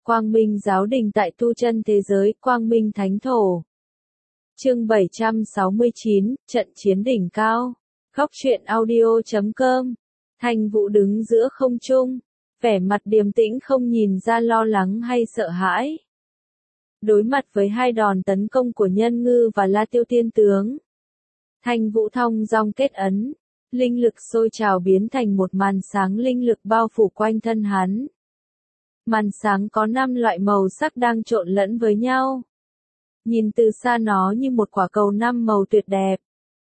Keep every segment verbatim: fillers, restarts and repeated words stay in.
Quang Minh Giáo Đình tại tu chân thế giới, Quang Minh Thánh Thổ. Chương bảy trăm sáu mươi chín, trận chiến đỉnh cao. Góc truyện audio chấm com. Thanh Vũ đứng giữa không trung, vẻ mặt điềm tĩnh không nhìn ra lo lắng hay sợ hãi. Đối mặt với hai đòn tấn công của Nhân Ngư và La Tiêu Tiên Tướng, Thanh Vũ thong dong kết ấn, linh lực sôi trào biến thành một màn sáng linh lực bao phủ quanh thân hắn. Màn sáng có năm loại màu sắc đang trộn lẫn với nhau. Nhìn từ xa nó như một quả cầu năm màu tuyệt đẹp.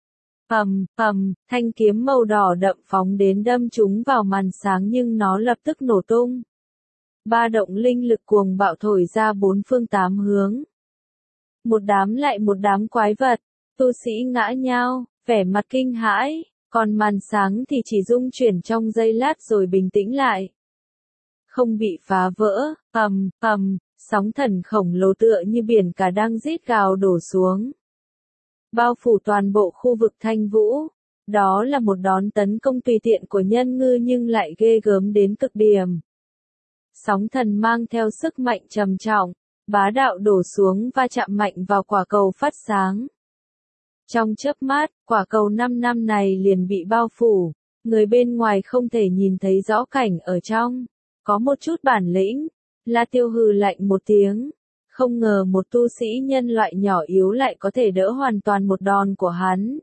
Ầm, ầm, thanh kiếm màu đỏ đậm phóng đến đâm trúng vào màn sáng nhưng nó lập tức nổ tung. Ba động linh lực cuồng bạo thổi ra bốn phương tám hướng. Một đám lại một đám quái vật, tu sĩ ngã nhao, vẻ mặt kinh hãi, còn màn sáng thì chỉ rung chuyển trong giây lát rồi bình tĩnh lại. Không bị phá vỡ, ầm, ầm, sóng thần khổng lồ tựa như biển cả đang rít gào đổ xuống. Bao phủ toàn bộ khu vực Thanh Vũ. Đó là một đòn tấn công tùy tiện của Nhân Ngư nhưng lại ghê gớm đến cực điểm. Sóng thần mang theo sức mạnh trầm trọng, bá đạo đổ xuống và chạm mạnh vào quả cầu phát sáng. Trong chớp mắt, quả cầu năm năm này liền bị bao phủ, người bên ngoài không thể nhìn thấy rõ cảnh ở trong. Có một chút bản lĩnh, La Tiêu hừ lạnh một tiếng. Không ngờ một tu sĩ nhân loại nhỏ yếu lại có thể đỡ hoàn toàn một đòn của hắn.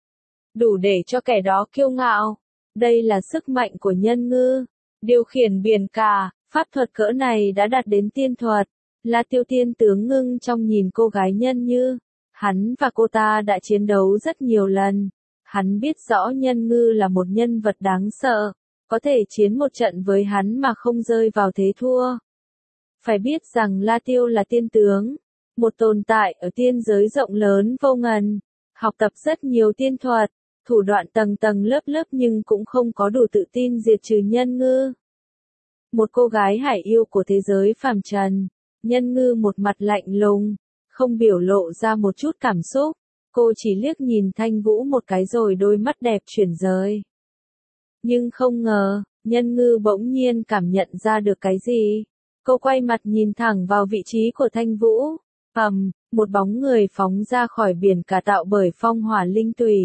Đủ để cho kẻ đó kiêu ngạo. Đây là sức mạnh của Nhân Ngư. Điều khiển biển cả, pháp thuật cỡ này đã đạt đến tiên thuật. La Tiêu Tiên Tướng ngưng trong nhìn cô gái Nhân Như. Hắn và cô ta đã chiến đấu rất nhiều lần. Hắn biết rõ Nhân Ngư là một nhân vật đáng sợ. Có thể chiến một trận với hắn mà không rơi vào thế thua. Phải biết rằng La Tiêu là tiên tướng, một tồn tại ở tiên giới rộng lớn vô ngần, học tập rất nhiều tiên thuật, thủ đoạn tầng tầng lớp lớp nhưng cũng không có đủ tự tin diệt trừ Nhân Ngư. Một cô gái hải yêu của thế giới phàm trần, Nhân Ngư một mặt lạnh lùng, không biểu lộ ra một chút cảm xúc, cô chỉ liếc nhìn Thanh Vũ một cái rồi đôi mắt đẹp chuyển rời. Nhưng không ngờ, Nhân Ngư bỗng nhiên cảm nhận ra được cái gì. Cô quay mặt nhìn thẳng vào vị trí của Thanh Vũ. Ầm, một bóng người phóng ra khỏi biển cả tạo bởi phong hỏa linh tùy.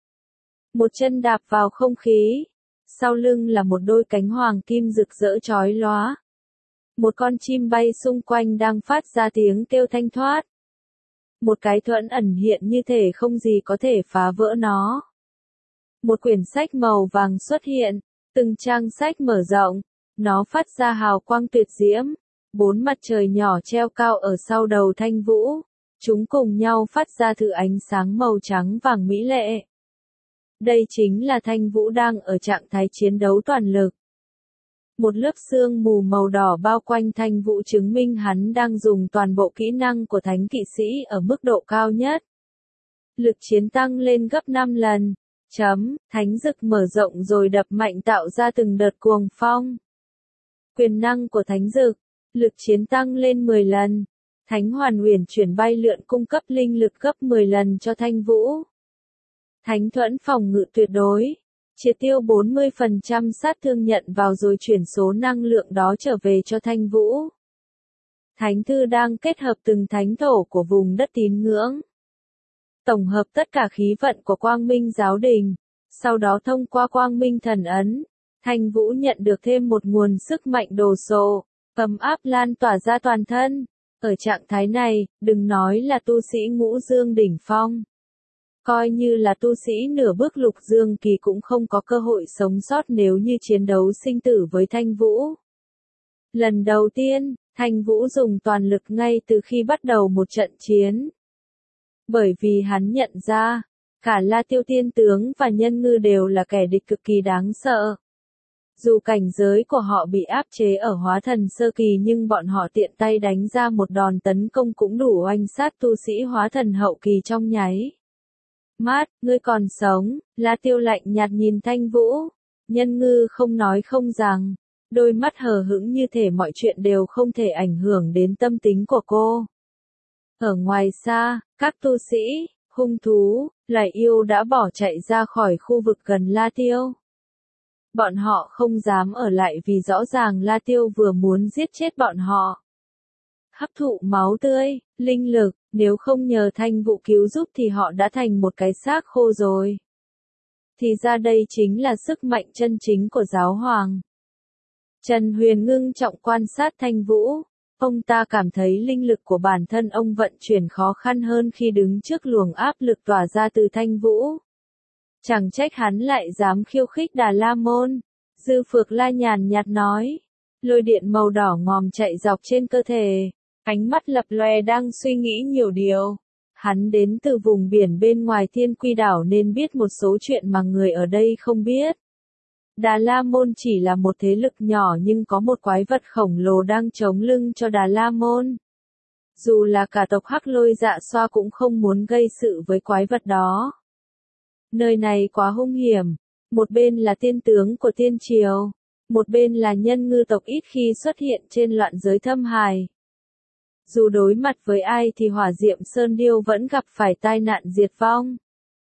Một chân đạp vào không khí. Sau lưng là một đôi cánh hoàng kim rực rỡ chói lóa. Một con chim bay xung quanh đang phát ra tiếng kêu thanh thoát. Một cái thuẫn ẩn hiện như thể không gì có thể phá vỡ nó. Một quyển sách màu vàng xuất hiện, từng trang sách mở rộng. Nó phát ra hào quang tuyệt diễm, bốn mặt trời nhỏ treo cao ở sau đầu Thanh Vũ, chúng cùng nhau phát ra thứ ánh sáng màu trắng vàng mỹ lệ. Đây chính là Thanh Vũ đang ở trạng thái chiến đấu toàn lực. Một lớp sương mù màu đỏ bao quanh Thanh Vũ chứng minh hắn đang dùng toàn bộ kỹ năng của thánh kỵ sĩ ở mức độ cao nhất. Lực chiến tăng lên gấp năm lần. Chấm, thánh dực mở rộng rồi đập mạnh tạo ra từng đợt cuồng phong. Quyền năng của thánh dực, lực chiến tăng lên mười lần. Thánh hoàn uyển chuyển bay lượn cung cấp linh lực gấp mười lần cho Thanh Vũ. Thánh thuẫn phòng ngự tuyệt đối, triệt tiêu bốn mươi phần trăm sát thương nhận vào rồi chuyển số năng lượng đó trở về cho Thanh Vũ. Thánh thư đang kết hợp từng thánh thổ của vùng đất tín ngưỡng. Tổng hợp tất cả khí vận của Quang Minh Giáo Đình, sau đó thông qua Quang Minh Thần Ấn. Thanh Vũ nhận được thêm một nguồn sức mạnh đồ sộ, ấm áp lan tỏa ra toàn thân. Ở trạng thái này, đừng nói là tu sĩ ngũ dương đỉnh phong. Coi như là tu sĩ nửa bước lục dương kỳ cũng không có cơ hội sống sót nếu như chiến đấu sinh tử với Thanh Vũ. Lần đầu tiên, Thanh Vũ dùng toàn lực ngay từ khi bắt đầu một trận chiến. Bởi vì hắn nhận ra, cả La Tiêu Tiên Tướng và Nhân Ngư đều là kẻ địch cực kỳ đáng sợ. Dù cảnh giới của họ bị áp chế ở hóa thần sơ kỳ nhưng bọn họ tiện tay đánh ra một đòn tấn công cũng đủ oanh sát tu sĩ hóa thần hậu kỳ trong nháy. Mát, ngươi còn sống, La Tiêu lạnh nhạt nhìn Thanh Vũ. Nhân Ngư không nói không rằng, đôi mắt hờ hững như thể mọi chuyện đều không thể ảnh hưởng đến tâm tính của cô. Ở ngoài xa, các tu sĩ, hung thú, loài yêu đã bỏ chạy ra khỏi khu vực gần La Tiêu. Bọn họ không dám ở lại vì rõ ràng La Tiêu vừa muốn giết chết bọn họ. hấp thụ máu tươi, linh lực, nếu không nhờ Thanh Vũ cứu giúp thì họ đã thành một cái xác khô rồi. Thì ra đây chính là sức mạnh chân chính của giáo hoàng. Trần Huyền ngưng trọng quan sát Thanh Vũ. Ông ta cảm thấy linh lực của bản thân ông vận chuyển khó khăn hơn khi đứng trước luồng áp lực tỏa ra từ Thanh Vũ. Chẳng trách hắn lại dám khiêu khích Đà La Môn. Dư Phược La nhàn nhạt nói. Lôi điện màu đỏ ngòm chạy dọc trên cơ thể. Ánh mắt lập lòe đang suy nghĩ nhiều điều. Hắn đến từ vùng biển bên ngoài Thiên Quy đảo nên biết một số chuyện mà người ở đây không biết. Đà La Môn chỉ là một thế lực nhỏ nhưng có một quái vật khổng lồ đang chống lưng cho Đà La Môn. Dù là cả tộc Hắc Lôi Dạ Xoa cũng không muốn gây sự với quái vật đó. Nơi này quá hung hiểm. Một bên là tiên tướng của tiên triều. Một bên là nhân ngư tộc ít khi xuất hiện trên loạn giới thâm hải. Dù đối mặt với ai thì Hỏa Diệm Sơn Điêu vẫn gặp phải tai nạn diệt vong.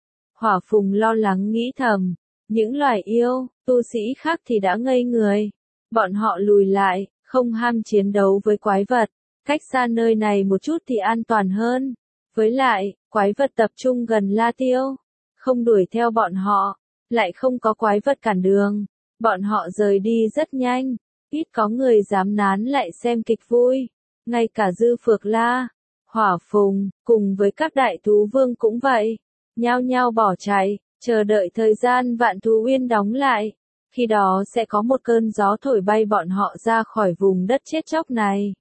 Hỏa Phùng lo lắng nghĩ thầm. Những loài yêu, tu sĩ khác thì đã ngây người. Bọn họ lùi lại, không ham chiến đấu với quái vật. Cách xa nơi này một chút thì an toàn hơn. Với lại, quái vật tập trung gần La Tiêu. Không đuổi theo bọn họ. Lại không có quái vật cản đường. Bọn họ rời đi rất nhanh. Ít có người dám nán lại xem kịch vui. Ngay cả Dư Phược La, Hỏa Phùng, cùng với các đại thú vương cũng vậy. Nhao nhao bỏ chạy. Chờ đợi thời gian Vạn Thú Uyên đóng lại. Khi đó sẽ có một cơn gió thổi bay bọn họ ra khỏi vùng đất chết chóc này.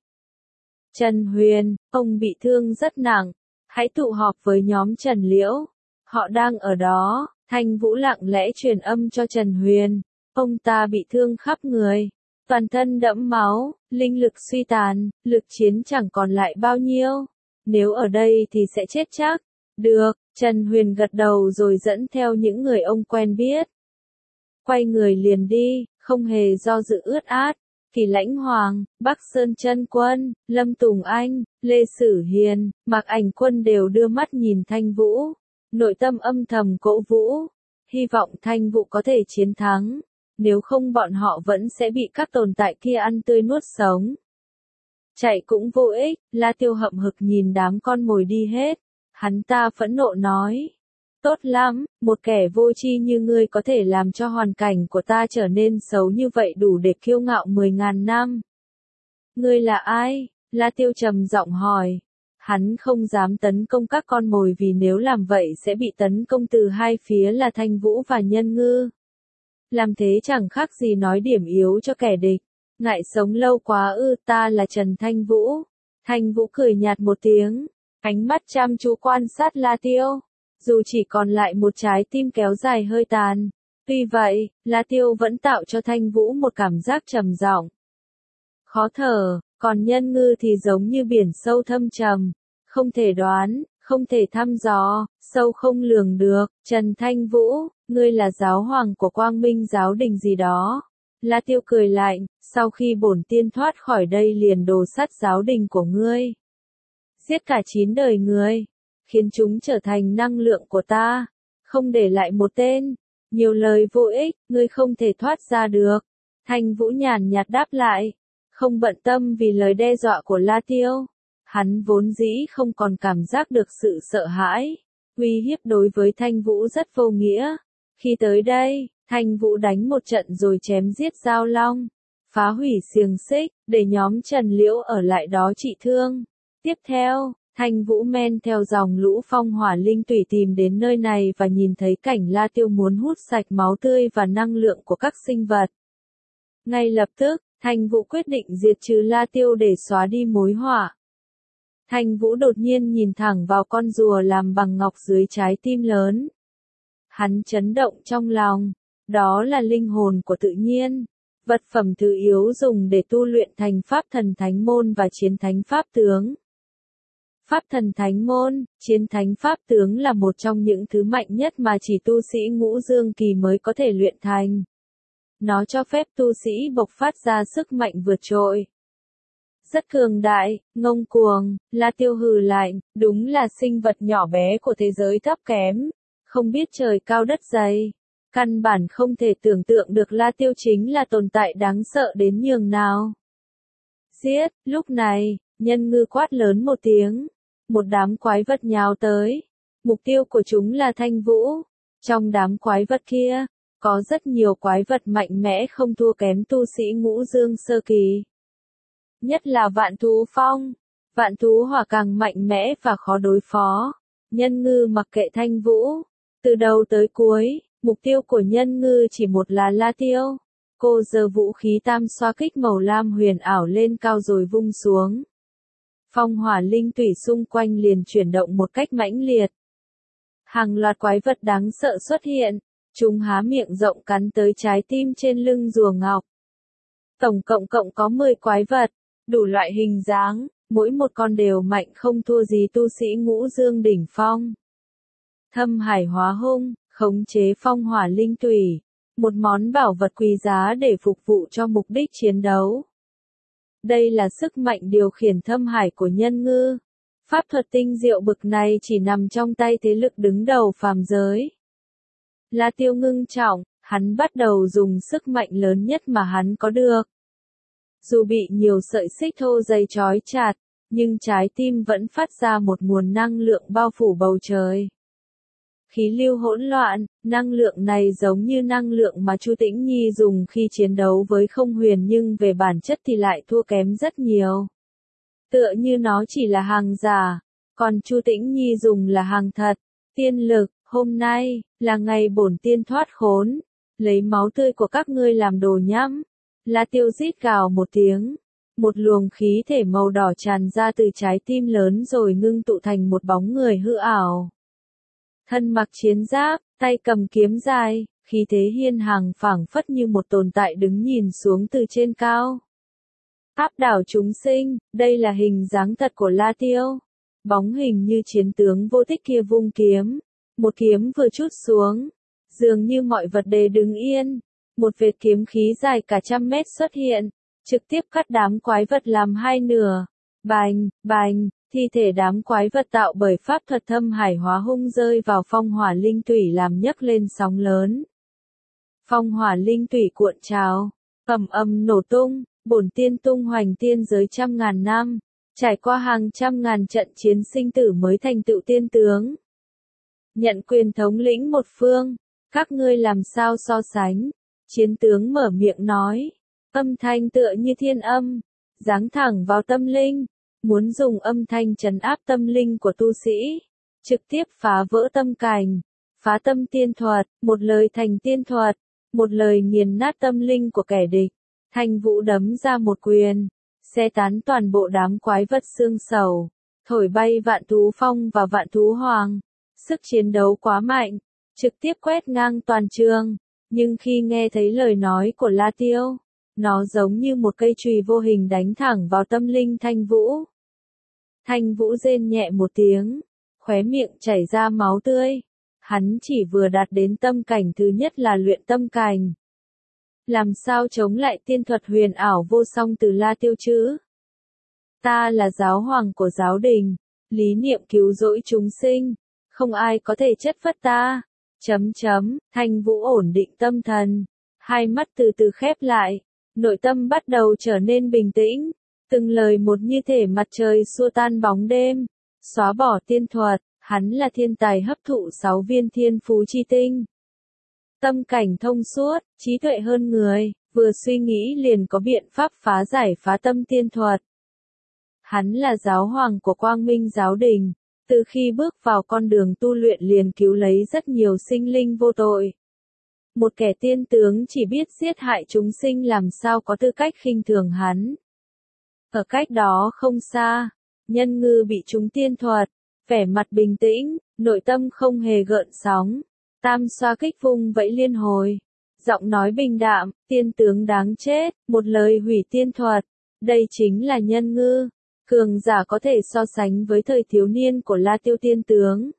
Trần Huyền, ông bị thương rất nặng. Hãy tụ họp với nhóm Trần Liễu. Họ đang ở đó. Thanh Vũ lặng lẽ truyền âm cho Trần Huyền. Ông ta bị thương khắp người. Toàn thân đẫm máu, linh lực suy tàn, lực chiến chẳng còn lại bao nhiêu. Nếu ở đây thì sẽ chết chắc. Được, Trần Huyền gật đầu rồi dẫn theo những người ông quen biết. Quay người liền đi, không hề do dự ướt át. Kỳ Lãnh Hoàng, Bắc Sơn Chân Quân, Lâm Tùng Anh, Lê Sử Hiền, Mạc Ảnh Quân đều đưa mắt nhìn Thanh Vũ. Nội tâm âm thầm cổ vũ. Hy vọng Thanh Vũ có thể chiến thắng. Nếu không bọn họ vẫn sẽ bị các tồn tại kia ăn tươi nuốt sống. Chạy cũng vô ích, La Tiêu hậm hực nhìn đám con mồi đi hết. Hắn ta phẫn nộ nói. Tốt lắm, một kẻ vô tri như ngươi có thể làm cho hoàn cảnh của ta trở nên xấu như vậy đủ để kiêu ngạo mười ngàn năm. Ngươi là ai? La Tiêu trầm giọng hỏi. Hắn không dám tấn công các con mồi vì nếu làm vậy sẽ bị tấn công từ hai phía là Thanh Vũ và Nhân Ngư. Làm thế chẳng khác gì nói điểm yếu cho kẻ địch. Ngại sống lâu quá ư, ta là Trần Thanh Vũ. Thanh Vũ cười nhạt một tiếng. Ánh mắt chăm chú quan sát La Tiêu. Dù chỉ còn lại một trái tim kéo dài hơi tàn. Tuy vậy, La Tiêu vẫn tạo cho Thanh Vũ một cảm giác trầm giọng. Khó thở, còn Nhân Ngư thì giống như biển sâu thâm trầm. Không thể đoán, không thể thăm dò, sâu không lường được. Trần Thanh Vũ, ngươi là giáo hoàng của Quang Minh giáo đình gì đó. La Tiêu cười lạnh, sau khi bổn tiên thoát khỏi đây liền đồ sắt giáo đình của ngươi. Giết cả chín đời người, khiến chúng trở thành năng lượng của ta, không để lại một tên. Nhiều lời vô ích, ngươi không thể thoát ra được. Thanh Vũ nhàn nhạt đáp lại, không bận tâm vì lời đe dọa của La Tiêu. Hắn vốn dĩ không còn cảm giác được sự sợ hãi. Uy hiếp đối với Thanh Vũ rất vô nghĩa. Khi tới đây, Thanh Vũ đánh một trận rồi chém giết Giao Long, phá hủy xiềng xích, để nhóm Trần Liễu ở lại đó trị thương. Tiếp theo, Thanh Vũ men theo dòng lũ phong hỏa linh tủy tìm đến nơi này và nhìn thấy cảnh La Tiêu muốn hút sạch máu tươi và năng lượng của các sinh vật. Ngay lập tức, Thanh Vũ quyết định diệt trừ La Tiêu để xóa đi mối họa. Thanh Vũ đột nhiên nhìn thẳng vào con rùa làm bằng ngọc dưới trái tim lớn. Hắn chấn động trong lòng. Đó là linh hồn của tự nhiên. Vật phẩm thứ yếu dùng để tu luyện thành pháp thần thánh môn và chiến thánh pháp tướng. Pháp thần thánh môn, chiến thánh pháp tướng là một trong những thứ mạnh nhất mà chỉ tu sĩ ngũ dương kỳ mới có thể luyện thành. Nó cho phép tu sĩ bộc phát ra sức mạnh vượt trội. Rất cường đại, ngông cuồng, La Tiêu hừ lạnh, đúng là sinh vật nhỏ bé của thế giới thấp kém, không biết trời cao đất dày. Căn bản không thể tưởng tượng được La Tiêu chính là tồn tại đáng sợ đến nhường nào. Giết, lúc này, Nhân ngư quát lớn một tiếng. Một đám quái vật nhào tới. Mục tiêu của chúng là Thanh Vũ. Trong đám quái vật kia, có rất nhiều quái vật mạnh mẽ không thua kém tu sĩ ngũ dương sơ kỳ. Nhất là vạn thú phong. Vạn thú hỏa càng mạnh mẽ và khó đối phó. Nhân ngư mặc kệ Thanh Vũ. Từ đầu tới cuối, mục tiêu của nhân ngư chỉ một là La Tiêu. Cô giơ vũ khí tam xoa kích màu lam huyền ảo lên cao rồi vung xuống. Phong hỏa linh tủy xung quanh liền chuyển động một cách mãnh liệt. Hàng loạt quái vật đáng sợ xuất hiện. Chúng há miệng rộng cắn tới trái tim trên lưng rùa ngọc. Tổng cộng cộng có mười quái vật, đủ loại hình dáng, mỗi một con đều mạnh không thua gì tu sĩ ngũ dương đỉnh phong. Thâm hải hóa hung, khống chế phong hỏa linh tủy, một món bảo vật quý giá để phục vụ cho mục đích chiến đấu. Đây là sức mạnh điều khiển thâm hải của nhân ngư. Pháp thuật tinh diệu bực này chỉ nằm trong tay thế lực đứng đầu phàm giới. La Tiêu ngưng trọng, hắn bắt đầu dùng sức mạnh lớn nhất mà hắn có được. Dù bị nhiều sợi xích thô dây trói chặt, nhưng trái tim vẫn phát ra một nguồn năng lượng bao phủ bầu trời. Khí lưu hỗn loạn, năng lượng này giống như năng lượng mà Chu Tĩnh Nhi dùng khi chiến đấu với Không Huyền nhưng về bản chất thì lại thua kém rất nhiều. Tựa như nó chỉ là hàng giả, còn Chu Tĩnh Nhi dùng là hàng thật. Tiên lực, hôm nay, là ngày bổn tiên thoát khốn, lấy máu tươi của các ngươi làm đồ nhắm. La Tiêu rít gào một tiếng, một luồng khí thể màu đỏ tràn ra từ trái tim lớn rồi ngưng tụ thành một bóng người hư ảo. Thân mặc chiến giáp, tay cầm kiếm dài, khí thế hiên hằng phảng phất như một tồn tại đứng nhìn xuống từ trên cao. Áp đảo chúng sinh, đây là hình dáng thật của La Tiêu. Bóng hình như chiến tướng vô tích kia vung kiếm. Một kiếm vừa trút xuống, dường như mọi vật đều đứng yên. Một vệt kiếm khí dài cả trăm mét xuất hiện, trực tiếp cắt đám quái vật làm hai nửa. Bành, bành, thi thể đám quái vật tạo bởi pháp thuật thâm hải hóa hung rơi vào phong hỏa linh tủy làm nhấc lên sóng lớn. Phong hỏa linh tủy cuộn trào, ầm ầm nổ tung, bổn tiên tung hoành tiên giới trăm ngàn năm, trải qua hàng trăm ngàn trận chiến sinh tử mới thành tựu tiên tướng. Nhận quyền thống lĩnh một phương, các ngươi làm sao so sánh? Chiến tướng mở miệng nói, âm thanh tựa như thiên âm, giáng thẳng vào tâm linh, muốn dùng âm thanh trấn áp tâm linh của tu sĩ, trực tiếp phá vỡ tâm cảnh, phá tâm tiên thuật, một lời thành tiên thuật, một lời nghiền nát tâm linh của kẻ địch. Thanh Vũ đấm ra một quyền, xé tán toàn bộ đám quái vật xương sầu, thổi bay vạn thú phong và vạn thú hoàng. Sức chiến đấu quá mạnh, trực tiếp quét ngang toàn trường, nhưng khi nghe thấy lời nói của La Tiêu, nó giống như một cây chùy vô hình đánh thẳng vào tâm linh Thanh Vũ. Thanh Vũ rên nhẹ một tiếng, khóe miệng chảy ra máu tươi. Hắn chỉ vừa đạt đến tâm cảnh thứ nhất là luyện tâm cảnh. Làm sao chống lại tiên thuật huyền ảo vô song từ La Tiêu chứ? Ta là giáo hoàng của giáo đình, lý niệm cứu rỗi chúng sinh, không ai có thể chất vấn ta. Chấm chấm, Thanh Vũ ổn định tâm thần, hai mắt từ từ khép lại, nội tâm bắt đầu trở nên bình tĩnh, từng lời một như thể mặt trời xua tan bóng đêm, xóa bỏ tiên thuật, hắn là thiên tài hấp thụ sáu viên thiên phú chi tinh. Tâm cảnh thông suốt, trí tuệ hơn người, vừa suy nghĩ liền có biện pháp phá giải phá tâm tiên thuật. Hắn là giáo hoàng của Quang Minh giáo đình, từ khi bước vào con đường tu luyện liền cứu lấy rất nhiều sinh linh vô tội. Một kẻ tiên tướng chỉ biết giết hại chúng sinh làm sao có tư cách khinh thường hắn. Ở cách đó không xa, nhân ngư bị trúng tiên thuật, vẻ mặt bình tĩnh, nội tâm không hề gợn sóng. Tam xoa kích vung vẫy liên hồi, giọng nói bình đạm, tiên tướng đáng chết, một lời hủy tiên thuật. Đây chính là nhân ngư, cường giả có thể so sánh với thời thiếu niên của La Tiêu tiên tướng.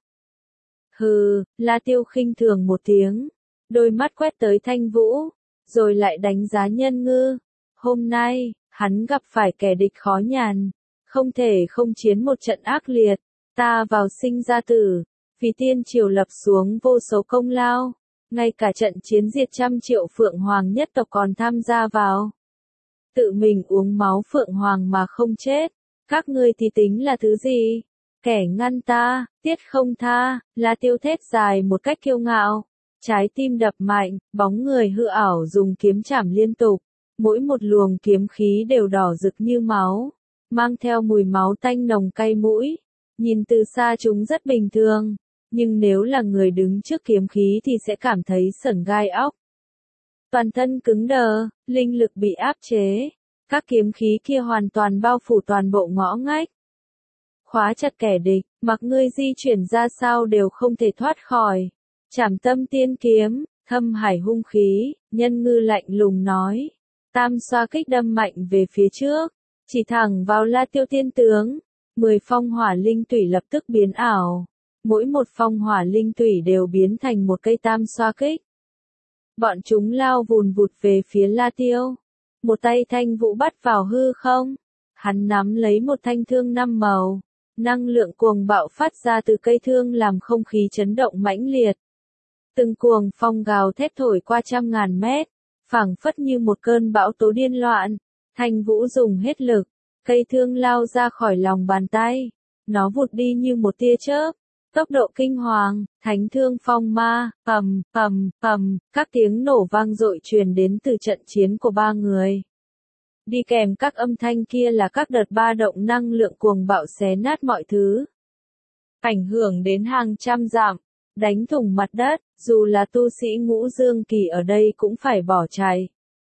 Hừ, La Tiêu khinh thường một tiếng, đôi mắt quét tới Thanh Vũ, rồi lại đánh giá nhân ngư. Hôm nay, hắn gặp phải kẻ địch khó nhằn, không thể không chiến một trận ác liệt. Ta vào sinh ra tử, vì tiên triều lập xuống vô số công lao, ngay cả trận chiến diệt trăm triệu Phượng Hoàng nhất tộc còn tham gia vào. Tự mình uống máu Phượng Hoàng mà không chết, Các ngươi thì tính là thứ gì? Kẻ ngăn ta, tiết không tha, La Tiêu thét dài một cách kiêu ngạo. Trái tim đập mạnh, bóng người hư ảo dùng kiếm chảm liên tục. Mỗi một luồng kiếm khí đều đỏ rực như máu, mang theo mùi máu tanh nồng cay mũi. Nhìn từ xa chúng rất bình thường, nhưng nếu là người đứng trước kiếm khí thì sẽ cảm thấy sởn gai óc. Toàn thân cứng đờ, linh lực bị áp chế. Các kiếm khí kia hoàn toàn bao phủ toàn bộ ngõ ngách. Khóa chặt kẻ địch, mặc ngươi di chuyển ra sao đều không thể thoát khỏi. Trảm tâm tiên kiếm, thâm hải hung khí, Nhân Ngư lạnh lùng nói. Tam xoa kích đâm mạnh về phía trước, chỉ thẳng vào La Tiêu tiên tướng. Mười phong hỏa linh tủy lập tức biến ảo. Mỗi một phong hỏa linh tủy đều biến thành một cây tam xoa kích. Bọn chúng lao vùn vụt về phía La Tiêu. Một tay Thanh Vũ bắt vào hư không. Hắn nắm lấy một thanh thương năm màu. Năng lượng cuồng bạo phát ra từ cây thương làm không khí chấn động mãnh liệt. Từng cuồng phong gào thét thổi qua trăm ngàn mét, phảng phất như một cơn bão tố điên loạn. Thanh Vũ dùng hết lực, cây thương lao ra khỏi lòng bàn tay. Nó vụt đi như một tia chớp. Tốc độ kinh hoàng, thánh thương phong ma, ầm, ầm, ầm, các tiếng nổ vang dội truyền đến từ trận chiến của ba người. Đi kèm các âm thanh kia là các đợt ba động năng lượng cuồng bạo xé nát mọi thứ. Ảnh hưởng đến hàng trăm dặm, đánh thủng mặt đất, dù là tu sĩ ngũ dương kỳ ở đây cũng phải bỏ chạy.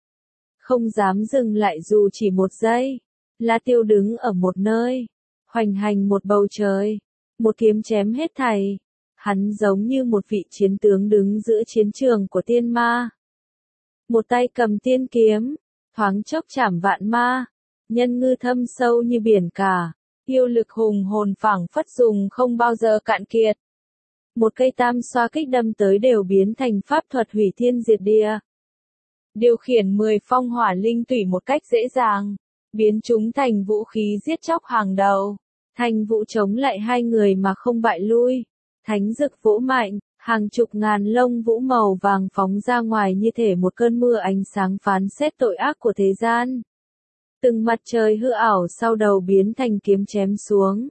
Không dám dừng lại dù chỉ một giây. La Tiêu đứng ở một nơi, hoành hành một bầu trời. Một kiếm chém hết thảy. Hắn giống như một vị chiến tướng đứng giữa chiến trường của tiên ma. Một tay cầm tiên kiếm, thoáng chốc chảm vạn ma. Nhân Ngư thâm sâu như biển cả, yêu lực hùng hồn phảng phất dùng không bao giờ cạn kiệt. Một cây tam xoa kích đâm tới đều biến thành pháp thuật hủy thiên diệt địa. Điều khiển mười phong hỏa linh tủy một cách dễ dàng, biến chúng thành vũ khí giết chóc hàng đầu. Thanh Vũ chống lại hai người mà không bại lui. Thánh dực vỗ mạnh, hàng chục ngàn lông vũ màu vàng phóng ra ngoài như thể một cơn mưa ánh sáng phán xét tội ác của thế gian. Từng mặt trời hư ảo sau đầu biến thành kiếm chém xuống.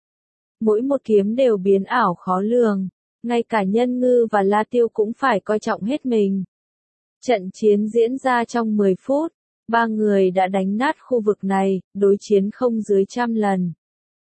Mỗi một kiếm đều biến ảo khó lường, ngay cả Nhân Ngư và La Tiêu cũng phải coi trọng hết mình. Trận chiến diễn ra trong mười phút, ba người đã đánh nát khu vực này, đối chiến không dưới trăm lần.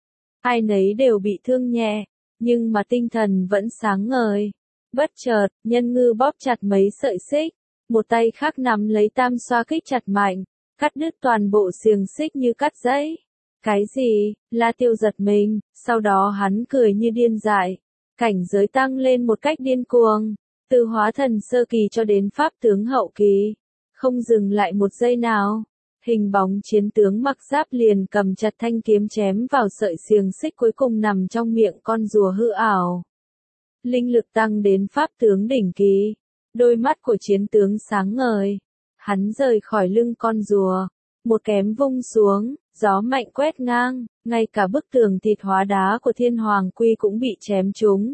Ai nấy đều bị thương nhẹ, nhưng mà tinh thần vẫn sáng ngời. Bất chợt, Nhân Ngư bóp chặt mấy sợi xích, một tay khác nắm lấy tam xoa kích chặt mạnh, cắt đứt toàn bộ xiềng xích như cắt dây. Cái gì? La Tiêu giật mình, sau đó hắn cười như điên dại. Cảnh giới tăng lên một cách điên cuồng, từ hóa thần sơ kỳ cho đến pháp tướng hậu kỳ, không dừng lại một giây nào. Hình bóng chiến tướng mặc giáp liền cầm chặt thanh kiếm chém vào sợi xiềng xích cuối cùng nằm trong miệng con rùa hư ảo. Linh lực tăng đến pháp tướng đỉnh kỳ, đôi mắt của chiến tướng sáng ngời. Hắn rời khỏi lưng con rùa, một kém vung xuống, gió mạnh quét ngang, ngay cả bức tường thịt hóa đá của Thiên Hoàng Quy cũng bị chém trúng.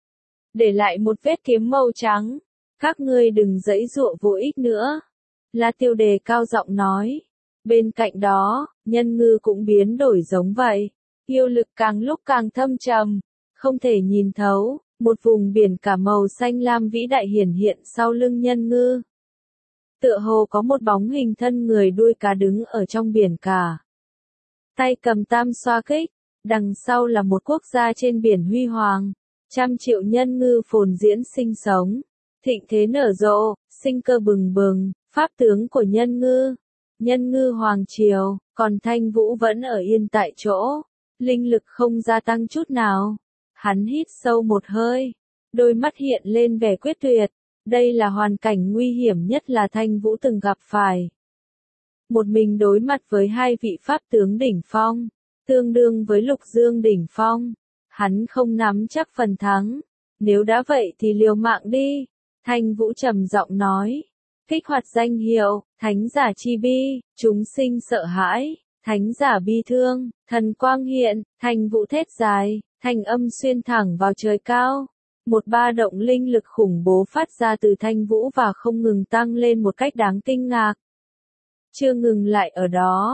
Để lại một vết kiếm màu trắng, các ngươi đừng giãy giụa vô ích nữa. La Tiêu đề cao giọng nói. Bên cạnh đó, Nhân Ngư cũng biến đổi giống vậy. Yêu lực càng lúc càng thâm trầm, không thể nhìn thấu, một vùng biển cả màu xanh lam vĩ đại hiển hiện sau lưng Nhân Ngư. Tựa hồ có một bóng hình thân người đuôi cá đứng ở trong biển cả. Tay cầm tam xoa kích, đằng sau là một quốc gia trên biển huy hoàng. Trăm triệu nhân ngư phồn diễn sinh sống, thịnh thế nở rộ, sinh cơ bừng bừng, pháp tướng của Nhân Ngư. Nhân Ngư Hoàng Triều, còn Thanh Vũ vẫn ở yên tại chỗ, linh lực không gia tăng chút nào. Hắn hít sâu một hơi, đôi mắt hiện lên vẻ quyết tuyệt, đây là hoàn cảnh nguy hiểm nhất là Thanh Vũ từng gặp phải. Một mình đối mặt với hai vị pháp tướng đỉnh phong, tương đương với Lục Dương đỉnh phong, hắn không nắm chắc phần thắng, nếu đã vậy thì liều mạng đi, Thanh Vũ trầm giọng nói. Kích hoạt danh hiệu, Thánh giả chi bi, chúng sinh sợ hãi, Thánh giả bi thương, thần quang hiện, Thanh Vũ thét dài, thanh âm xuyên thẳng vào trời cao. Một ba động linh lực khủng bố phát ra từ Thanh Vũ và không ngừng tăng lên một cách đáng kinh ngạc. Chưa ngừng lại ở đó,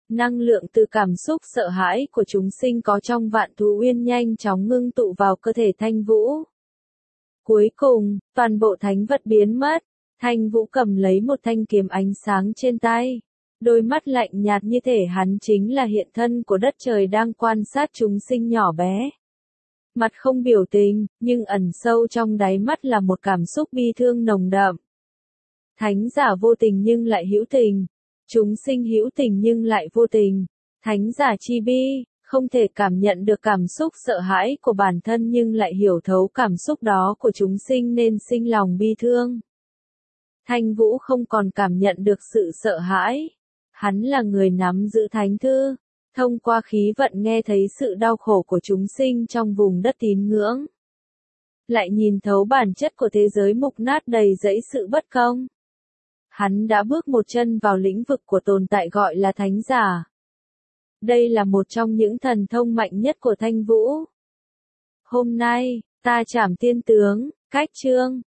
Năng lượng từ cảm xúc sợ hãi của chúng sinh có trong Vạn Thú Uyên nhanh chóng ngưng tụ vào cơ thể Thanh Vũ. Cuối cùng, toàn bộ thánh vật biến mất. Thanh Vũ cầm lấy một thanh kiếm ánh sáng trên tay. Đôi mắt lạnh nhạt như thể hắn chính là hiện thân của đất trời đang quan sát chúng sinh nhỏ bé. Mặt không biểu tình, nhưng ẩn sâu trong đáy mắt là một cảm xúc bi thương nồng đậm. Thánh giả vô tình nhưng lại hữu tình. Chúng sinh hữu tình nhưng lại vô tình. Thánh giả chi bi, không thể cảm nhận được cảm xúc sợ hãi của bản thân nhưng lại hiểu thấu cảm xúc đó của chúng sinh nên sinh lòng bi thương. Thanh Vũ không còn cảm nhận được sự sợ hãi. Hắn là người nắm giữ thánh thư, thông qua khí vận nghe thấy sự đau khổ của chúng sinh trong vùng đất tín ngưỡng. Lại nhìn thấu bản chất của thế giới mục nát đầy rẫy sự bất công. Hắn đã bước một chân vào lĩnh vực của tồn tại gọi là thánh giả. Đây là một trong những thần thông mạnh nhất của Thanh Vũ. Hôm nay, ta trảm tiên tướng, cách chương.